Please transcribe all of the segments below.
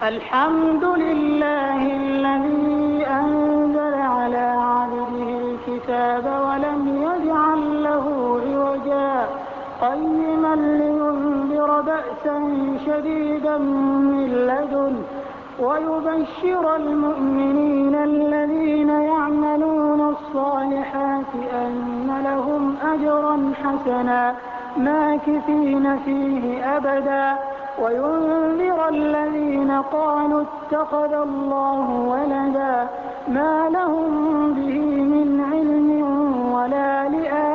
الحمد لله الذي أنزل على عبده الكتاب ولم يجعل له عوجا قيما لينذر بأسا شديدا من لدنه ويبشر المؤمنين الذين يعملون الصالحات أن لهم أجرا حسنا ماكثين فيه أبدا وينذر الذين قالوا اتخذ الله ولدا ما لهم به من علم ولا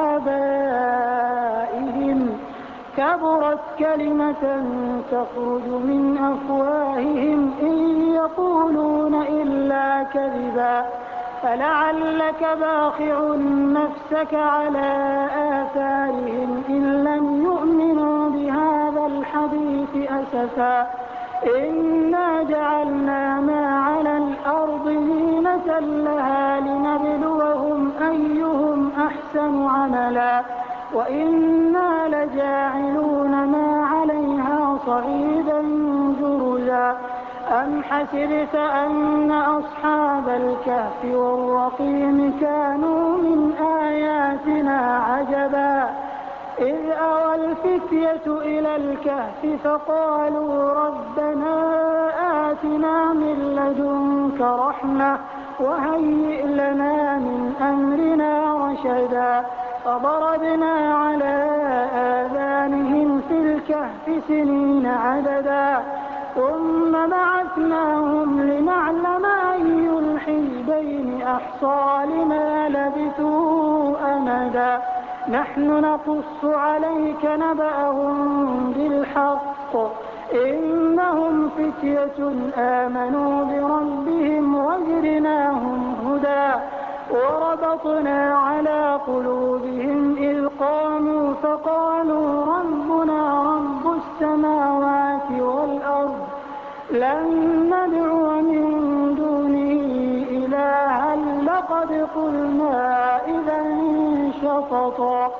لآبائهم كبرت كلمة تخرج من أفواههم إن يقولون إلا كذبا فلعلك باخع نفسك على آثارهم إن لم يؤمنوا بهذا الحديث أسفا إنا جعلنا ما على الأرض زينة لها لنبلوهم أيهم أحسن عملا وإنا لجاعلون ما عليها صعيدا جرزا أم حسبت أن أصحاب الكهف والرقيم كانوا من آياتنا عجبا إذ أوى الفتية إلى الكهف فقالوا ربنا آتنا من لدنك رحمة وهيئ لنا من أمرنا رشدا فضربنا على آذانهم في الكهف سنين عددا ثم بعثناهم لنعلم أي الحزبين أحصى لما لبثوا أمدا نحن نقص عليك نبأهم بالحق إنهم فتية آمنوا بربهم وزدناهم هدى وربطنا على قلوبهم إذ قاموا فقالوا ربنا رب السماوات والأرض لن ندعو من دونه إلها لقد قلنا إذا شططا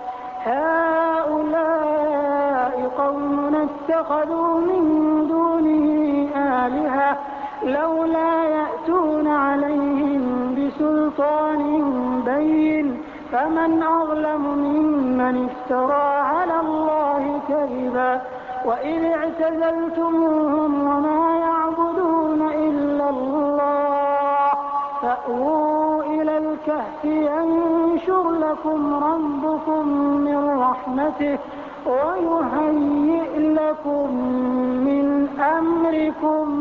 هؤلاء قومنا اتخذوا من دونه آلهة لولا يأتون عليهم بسلطان بين فمن أظلم ممن افترى على الله كذبا وإذ اعتزلتموهم وما يعبدون إلا الله فأووا إلى الكهف ينشر لكم ربكم من رحمته ويهيئ لكم من أمركم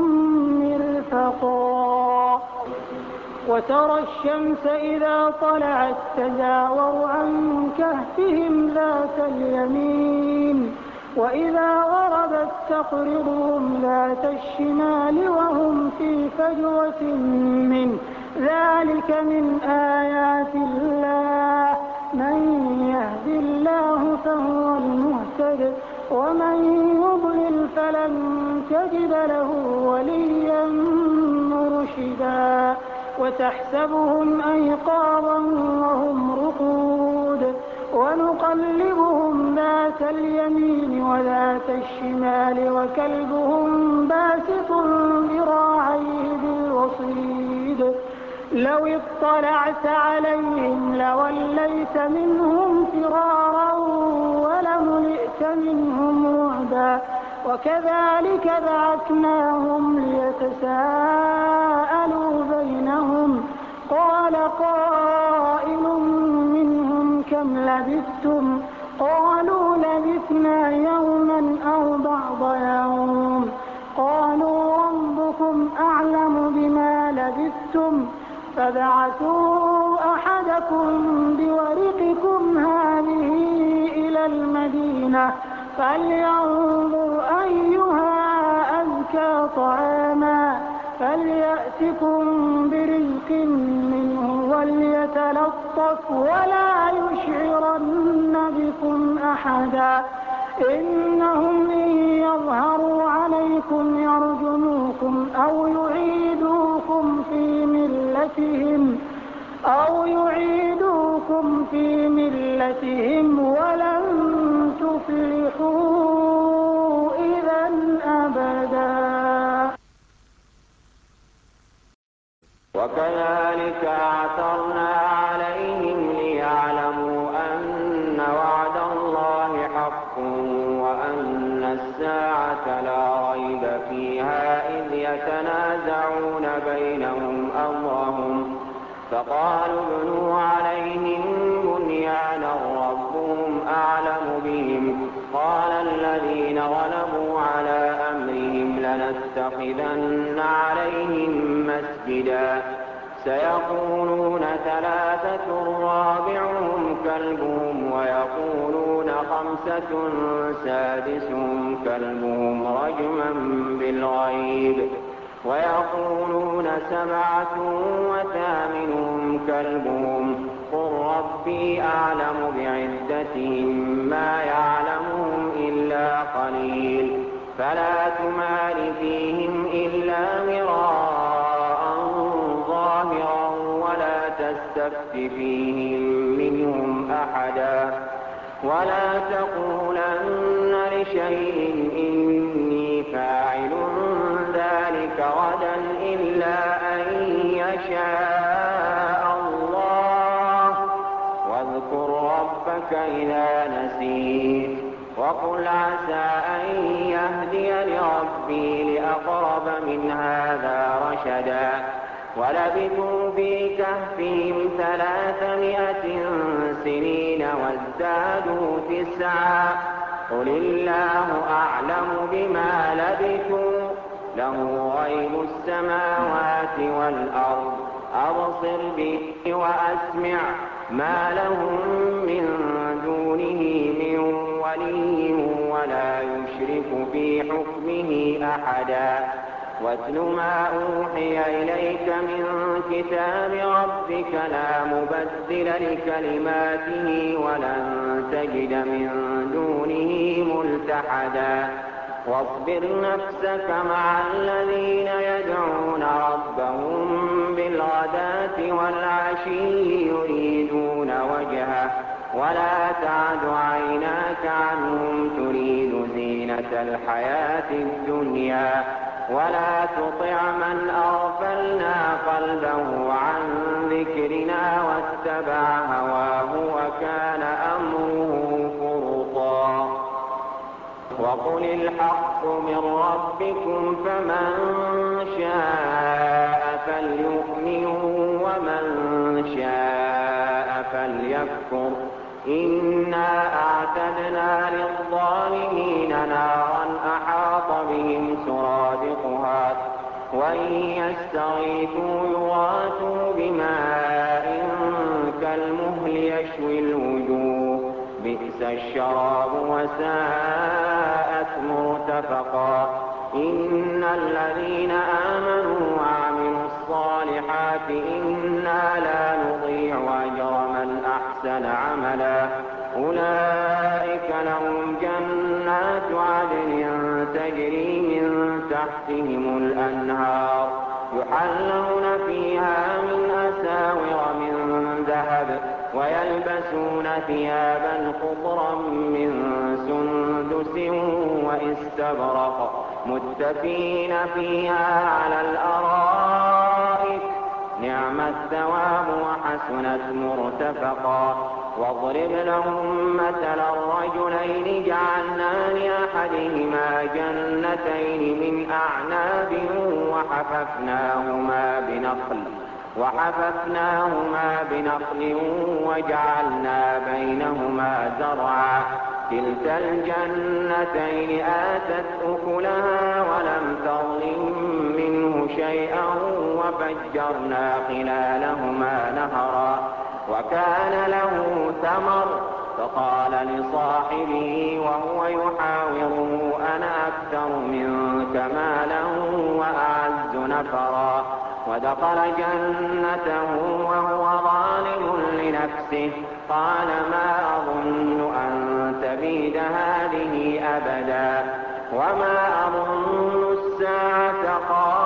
مرفقا وترى الشمس إذا طلعت تزاور عن كهفهم ذات اليمين وإذا غربت تقرضهم ذات الشمال وهم في فجوة منه ذلك من آيات الله من يهد الله فهو المهتد ومن يضلل فلن تجد له وليا مرشدا وتحسبهم أيقاظا وهم رقود ونقلبهم ذات اليمين وذات الشمال وكلبهم باسط ذراعيه بالوصيد لو اطلعت عليهم لوليت منهم فرارا ولملئت منهم رعبا وكذلك بعثناهم ليتساءلوا بينهم قال قائل منهم كم لبثتم قالوا لبثنا يوما أو بعض يوم قالوا ربكم أعلم بما لبثتم فابعثوا أحدكم بورقكم هذه إلى المدينة فلينظر أيها أزكى طعاما فليأتكم برزق منه وليتلطف ولا يشعرن بكم أحدا إنهم إن يظهروا عليكم يرجموكم أو يعيدوكم في ملتهم ولن تفلحوا إذا أبدا. وكذلك أعثرنا عليهم ليعلموا أن وعد الله حق وأن الساعة لا ريب فيها إذ يتنازعون بينهم أمرهم فقالوا ابنوا عليهم بنيانا ربهم أعلم بهم قال الذين غلبوا على أمرهم لنتخذن عليهم مسجدا سيقولون ثلاثة رابعهم كلبهم ويقولون خمسة سادسهم كلبهم رجما بالغيب ويقولون سبعة وثامنهم كلبهم قل ربي أعلم بعدتهم ما يعلمهم إلا قليل فلا تمار فيهم إلا مراء ظاهرا ولا تستفت فيهم منهم أحدا ولا تقولن لشيء إني فاعل ذلك غدا إلا أن يشاء الله واذكر ربك إذا نسيت وقل عسى أن يهدي لربي لأقرب من هذا رشدا ولبثوا في كهفهم 300 سنين وازدادوا 9 قل الله أعلم بما لبثوا له غيب السماوات والأرض أبصر به وأسمع ما لهم من دونه من ولي ولا يشرك في حكمه أحدا واتل ما أوحي إليك من كتاب ربك لا مبدل لكلماته ولن تجد من دونه ملتحدا واصبر نفسك مع الذين يدعون ربهم بالغداة والعشي يريدون وجهه ولا تعد عيناك عنهم تريد زينة الحياة الدنيا ولا تطع من أغفلنا قلبه عن ذكرنا واتبع هواه وكان أمره فرطا وقل الحق من ربكم فمن شاء فليؤمن ومن شاء فليكفر إنا أعتدنا للظالمين نارا أحاط بهم سرادقها وإن يستغيثوا يغاثوا بماء كالمهل يشوي الوجوه بئس الشراب وساءت مرتفقا إن الذين آمنوا وعملوا الصالحات إنا لا نضيع أجر من أحسن عملا أولئك لهم جنات عدن تجري من تحتهم الأنهار يحلون فيها من أساور من ذهب ويلبسون ثيابا خضرا من سندس واستبرق متكئين فيها على الأرائك نعم الثواب وحسنت مرتفقا واضرب لهم مثل الرجلين جعلنا لأحدهما جنتين من أعناب وحففناهما بنخل وجعلنا بينهما زرعا كلتا الجنتين آتت أكلها ولم تظلم منه شيئا وفجرنا خلالهما نهرا وكان له ثمر فقال لصاحبه وهو يحاوره أنا أكثر منك مالا وأعز نفرا ودخل جنته وهو ظالم لنفسه قال ما أظن أن تبيد هذه أبدا وما أظن الساعة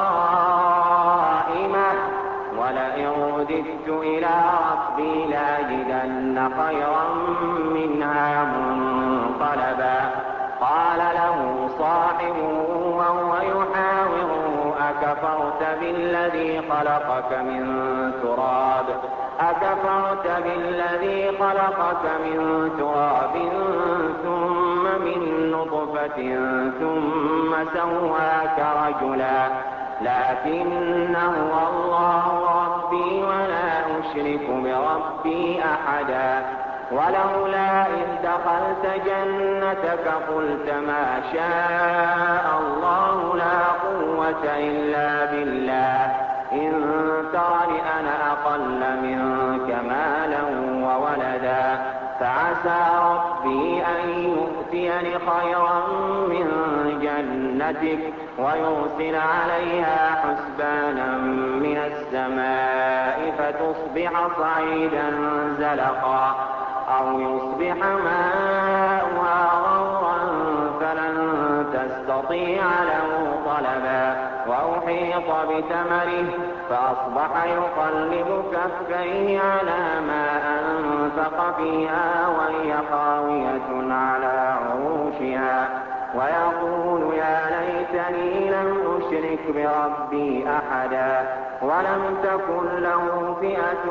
قائمة ولئن رددت إلى ربي لأجدن خيرا منها منقلبا قال له صاحبه وهو يحاوره أكفرت بالله بالذي خلقك من تراب أكفرت بالذي خلقك من تراب ثم من نطفة ثم سواك رجلا لكن هو الله ربي ولا أشرك بربي أحدا ولولا إذ دخلت جنتك قلت ما شاء الله لا قوة إلا بالله إن ترني أنا أقل منك مالا وولدا فعسى ربي أن يؤتيني خيرا من جنتك ويرسل عليها حسبانا من السماء فتصبح صعيدا زلقا أو يصبح ماؤها غورا فلن تستطيع له طلبا وأحيط بثمره فأصبح يقلب كفيه على ما أنفق فيها وهي خاوية على عروشها ويقول يا ليتني لم أشرك بربي أحدا ولم تكن له فئة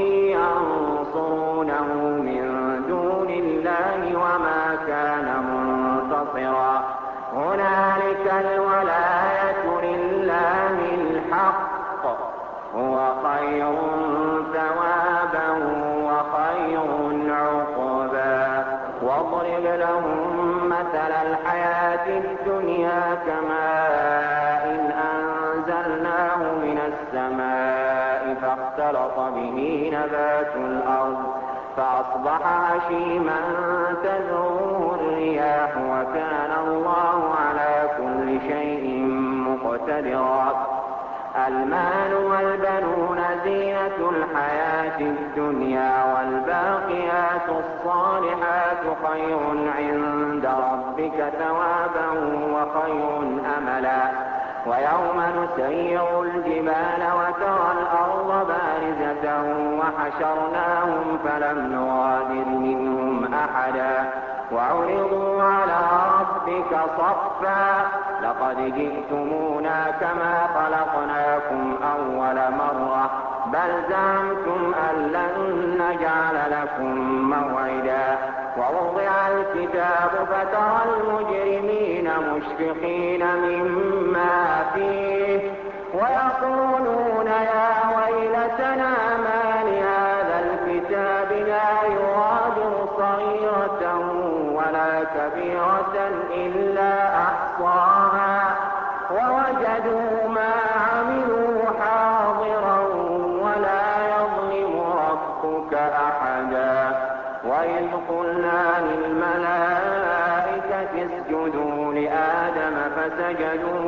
ينصرونه من دون الله وما كان منتصرا هنالك الولاية لله الحق هو خير ثوابا وخير عقبا واضرب لهم مثل الحياة الدنيا كماء أنزلناه من السماء فاختلط به نبات الأرض فأصبح هشيما تذروه الرياح وكان الله على كل شيء مقتدرا المال والبنون زينة الحياة الدنيا والباقيات الصالحات خير عند ربك ثوابا وخير أملا ويوم نسير الجبال وترى الأرض بارزة وحشرناهم فلم نغادر منهم أحدا وعرضوا على ربك صفا لقد جئتمونا كما خلقناكم أول مرة بل زعمتم أن لن نجعل لكم موعدا ووضع الكتاب فترى المجرمين مشفقين مما فيه ويقولون يا ويلتنا ما لهذا الكتاب لا يغادر صغيرة ولا كبيرة إلا أحصاها ووجدوا ما عملوا حاضرا ولا يظلم ربك أحدا وإذ قلنا للملائكة اسجدوا لآدم فسجدوا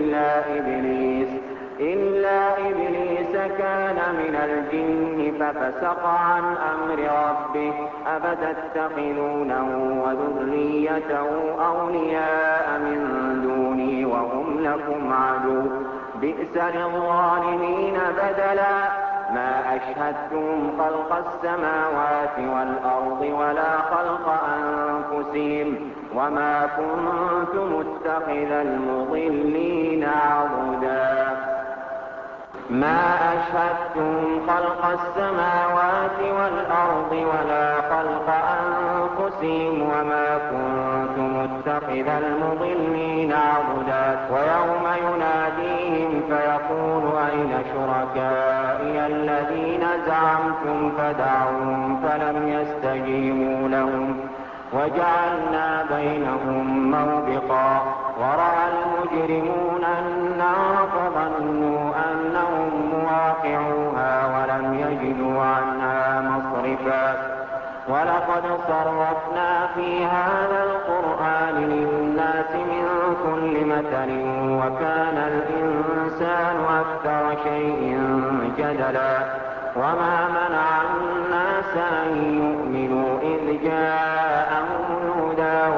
إلا إبليس كان من الجن ففسق عن أمر ربه أفتتخذونه وذريته أولياء من دوني وهم لكم عدو بئس للظالمين بدلا ما أشهدتم خلق السماوات والأرض ولا خلق أنفسهم وما كنت متخذ المضلين عضدا ما أشهدتم خلق السماوات والأرض ولا خلق أنفسهم وما كنت متخذ المضلين عضدا ويوم يناديهم فيقول أين شركائي الذين زعمتم فدعوهم فلم يستجيبوا لهم وجعلنا بينهم موبقا ورأى المجرمون النار فظنوا أنهم مواقعوها ولم يجدوا عنها مصرفا ولقد صرفنا في هذا القرآن للناس من كل مثل وكان الإنسان أكثر شيء جدلا وما منع الناس أن يؤمنوا إذ جاءهم الهدى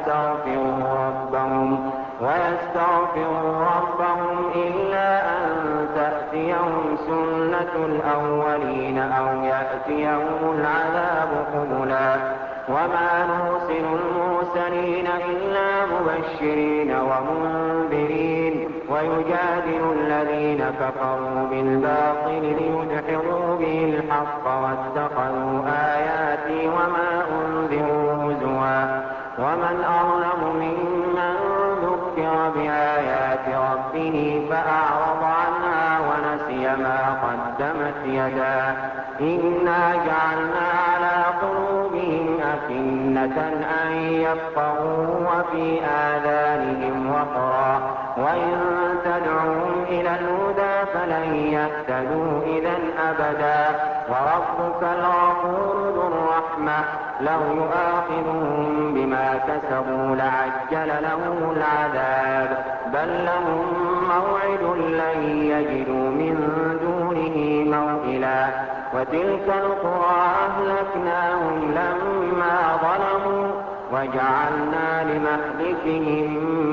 ويستغفروا ربهم إلا أن تأتيهم سنة الأولين أو يأتيهم العذاب قبلا وما نرسل المرسلين إلا مبشرين ومنذرين ويجادل الذين كفروا بالباطل ليدحضوا به الحق واتخذوا آياتي وما أنذروا هزوا ومن أظلم ممن ذكر بآيات ربه فأعرض عنها ونسي ما قدمت يداه إنا جعلنا على قلوبهم أكنة أن يفقهوا وفي آذانهم وقرا وإن تدعوهم إلى الهدى فلن يهتدوا إذا أبدا وربك الغفور ذو الرحمة لو يؤاخذهم بما كسبوا لعجل لهم العذاب بل لهم موعد لن يجدوا من دونه موئلا وتلك القرى أهلكناهم لما ظلموا وجعلنا لمهلكهم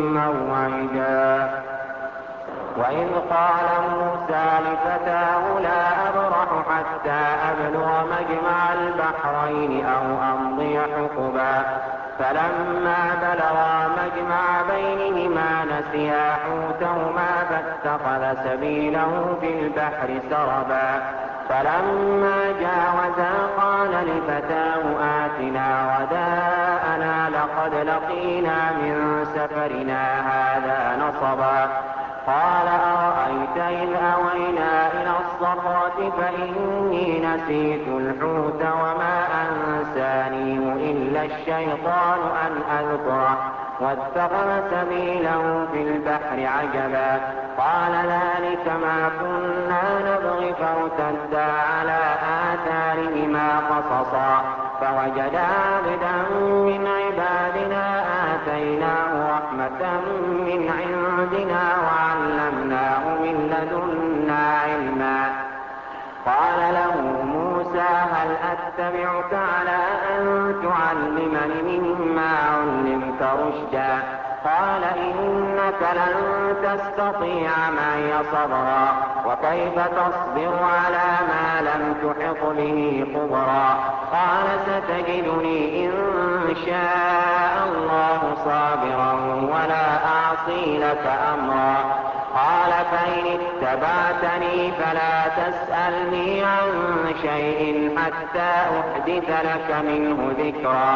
موعدا وإذ قال موسى لفتاه لا أبرح حتى أبلغ مجمع البحرين أو أمضي حقبا فلما بلغا مجمع بينهما نسيا حوتهما فاتخذ سبيله في البحر سربا فلما جاوزا قال لفتاه آتنا غداءنا لقد لقينا من سفرنا هذا نصبا قال أرأيت إذ أوينا إلى الصخرة فإني نسيت الحوت وما أنسانيه إلا الشيطان أن أذكره واتخذ سبيله في البحر عجبا قال ذلك ما كنا نبغي فارتدا على آثارهما قصصا فوجدا عبدا من عبادنا آتيناه رحمة من عندنا وعلمناه من لدنا علما قال له موسى هل أتبعك على أن تعلمني مما علمت رشدا قال إنك لن تستطيع معي صبرا وكيف تصبر على ما لم تحط به خبرا قال ستجدني إن شاء الله صابرا ولا أعصي لك أمرا قال فإن اتبعتني فلا تسألني عن شيء حتى أحدث لك منه ذكرا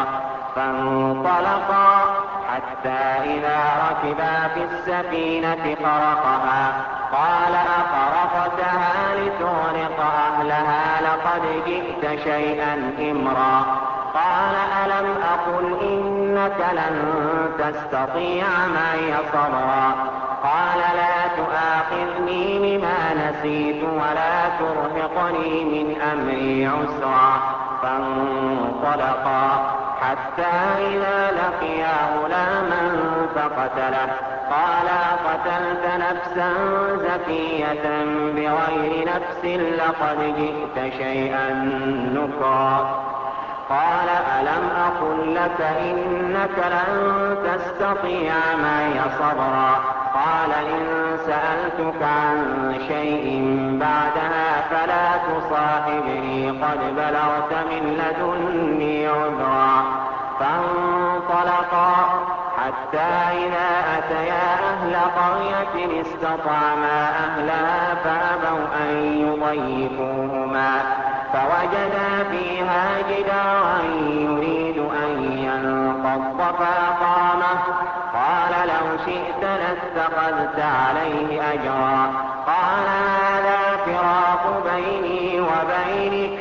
فانطلقا حتى إذا ركبا في السفينة خرقها قال أخرقتها لتغرق أهلها لقد جئت شيئا إمرا قال ألم أقل إنك لن تستطيع معي صبرا قال لا تؤاخذني بما نسيت ولا ترهقني من أمري عسرا فانطلقا حتى إذا لقيا غلاما فقتله قال أقتلت نفسا زكية بغير نفس لقد جئت شيئا نكرا قال ألم أقل لك إنك لن تستطيع معي صبرا قال إن سألتك عن شيء بعدها فلا تصاحبني قد بلغت من لدني عذرا فانطلقا حتى إذا أتيا أهل قرية استطعما أهلها فأبوا أن يضيفوهما فوجدا فيها جدارا يريد أن ينقض فأقامه قال لو شئت لاتخذت عليه أجرا قال هذا فراق بيني وبينك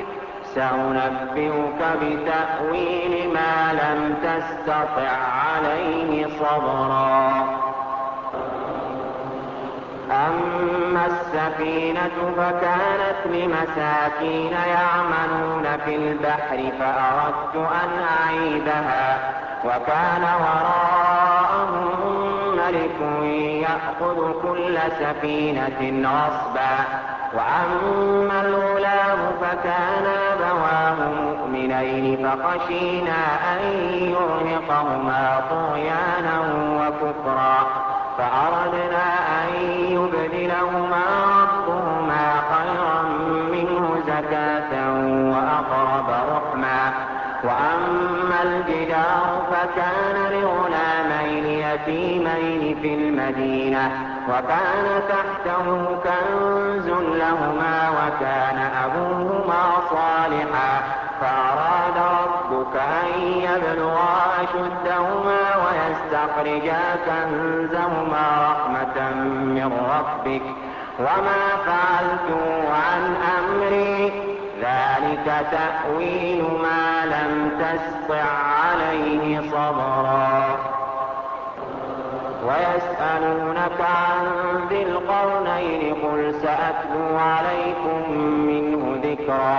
سأنبئك بتأويل ما لم تستطع عليه صبرا أما السفينة فكانت لمساكين يعملون في البحر فأردت أن أعيبها وكان وراءهم ملك يأخذ كل سفينة غصبا وأما الغلام فكان أبواه مؤمنين فخشينا أن يرهقهما طغيانا وكفرا فأردنا أن يبدلهما ربهما خيرا منه زكاة وأقرب رحما وأما الجدار فكان لغلامين يتيمين في المدينة وكان تحته كنز لهما وكان أبوهما صالحا فأراد ربك أن يبلغا أشدهما ويستخرجا كنزهما رحمة من ربك وما فعلته عن أمري ذلك تأويل ما لم تسطع عليه صبرا ويسألونك عن ذي القرنين قل سأتلو عليكم منه ذكرا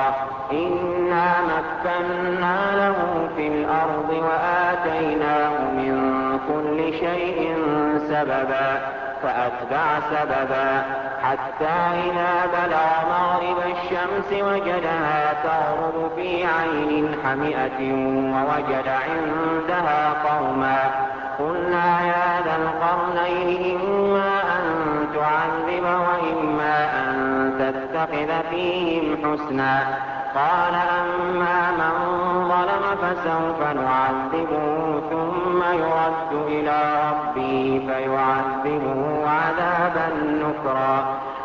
إنا مكنا له في الأرض وآتيناه من كل شيء سببا فأتبع سببا حتى إذا بلغ مغرب الشمس وجدها تغرب في عين حمئة ووجد عندها قوما قلنا يا ذا القرنين إما أن تعذب وإما أن تتخذ فيهم حسنا قال أما من ظلم فسوف نعذبه ثم يرد إلى ربه فيعذبه عذابا نكرا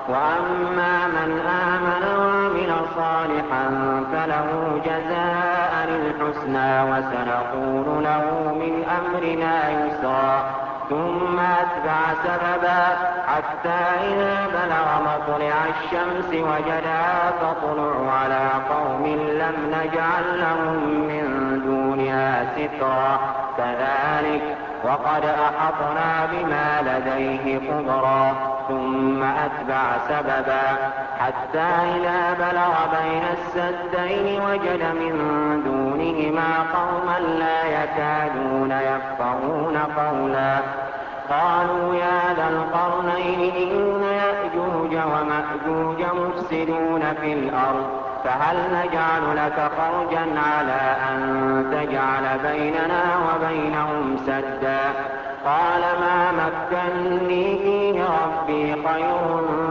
وأما من آمن وعمل صالحا فله جزاء الحسنى وسنقول له من أمرنا يسرا ثم أتبع سببا حتى إذا بلغ مطلع الشمس وجدها تطلع على قوم لم نجعل لهم من دونها سترا كذلك وقد أحطنا بما لديه خبرا ثم أتبع سببا حتى إذا بلغ بين السدين وجد من دونهما قوما لا يكادون يفقهون قولا قالوا يا ذا القرنين إن يأجوج ومأجوج مفسدون في الأرض فهل نجعل لك خرجا على أن تجعل بيننا وبينهم سدا قال ما مكني فيه ربي خير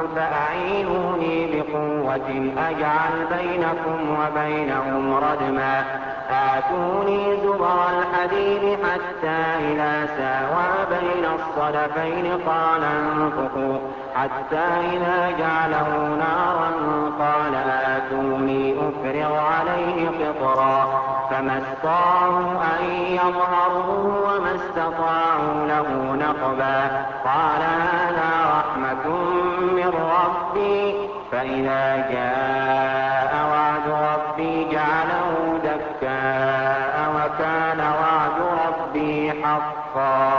فأعينوني بقوة أجعل بينكم وبينهم ردما آتوني زبر الحديد حتى إذا ساوى بين الصدفين قال انفخوا حتى إذا جعله نارا قال آتوني أفرغ عليه قطرا فما استطاعوا أن يظهروه وما استطاعوا له نقبا قال هذا رحمة من ربي فإذا جاء وعد ربي جعله دكاء وكان وعد ربي حقا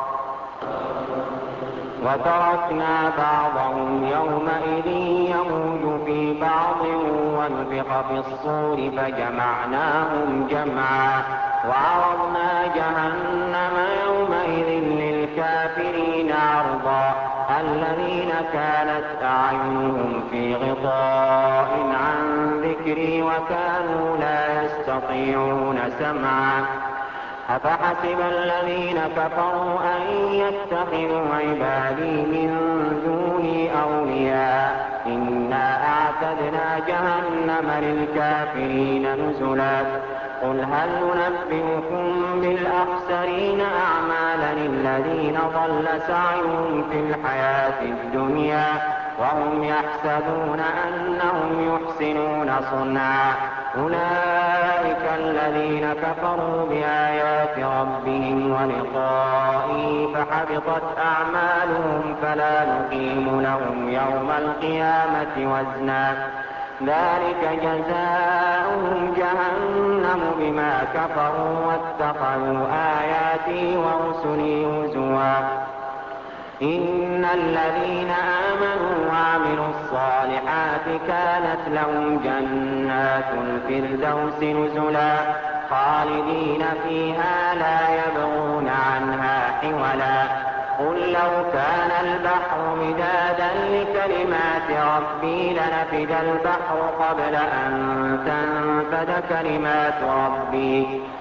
وتركنا بعضهم يومئذ يموج في بعض ونفخ في الصور فجمعناهم جمعا وعرضنا جهنم يومئذ للكافرين عرضا الذين كانت أعينهم في غطاء عن ذكري وكانوا لا يستطيعون سمعا أفحسب الذين كفروا أن يتخذوا عبادي من دوني أولياء إنا أعتدنا جهنم للكافرين نزلا قل هل ننبئكم بالأخسرين أعمالا الذين ضل سعيهم في الحياة الدنيا وهم يحسبون أنهم يحسنون صنعا أولئك الذين كفروا بآيات ربهم ولقائه فحبطت أعمالهم فلا نقيم لهم يوم القيامة وزنا ذلك جزاؤهم جهنم بما كفروا واتخذوا آياتي ورسلي هزوا إن الذين آمنوا وعملوا الصالحات كانت لهم جنات الفردوس نزلا خالدين فيها لا يبغون عنها حولا قل لو كان البحر مدادا لكلمات ربي لنفد البحر قبل أن تنفد كلمات ربي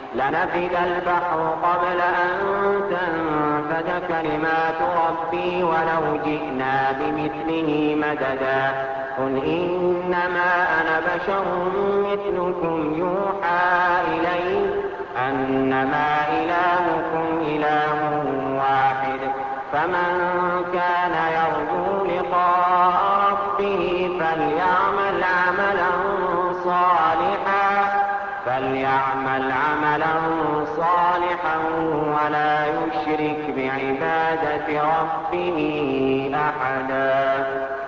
ولو جئنا بمثله مددا قل إنما أنا بشر مثلكم يوحى إلي أنما إلهكم إله واحد فمن كان يرجو لقاء ربه فليعمل عملا صالحا ولا يشرك بعبادة ربه أحدا.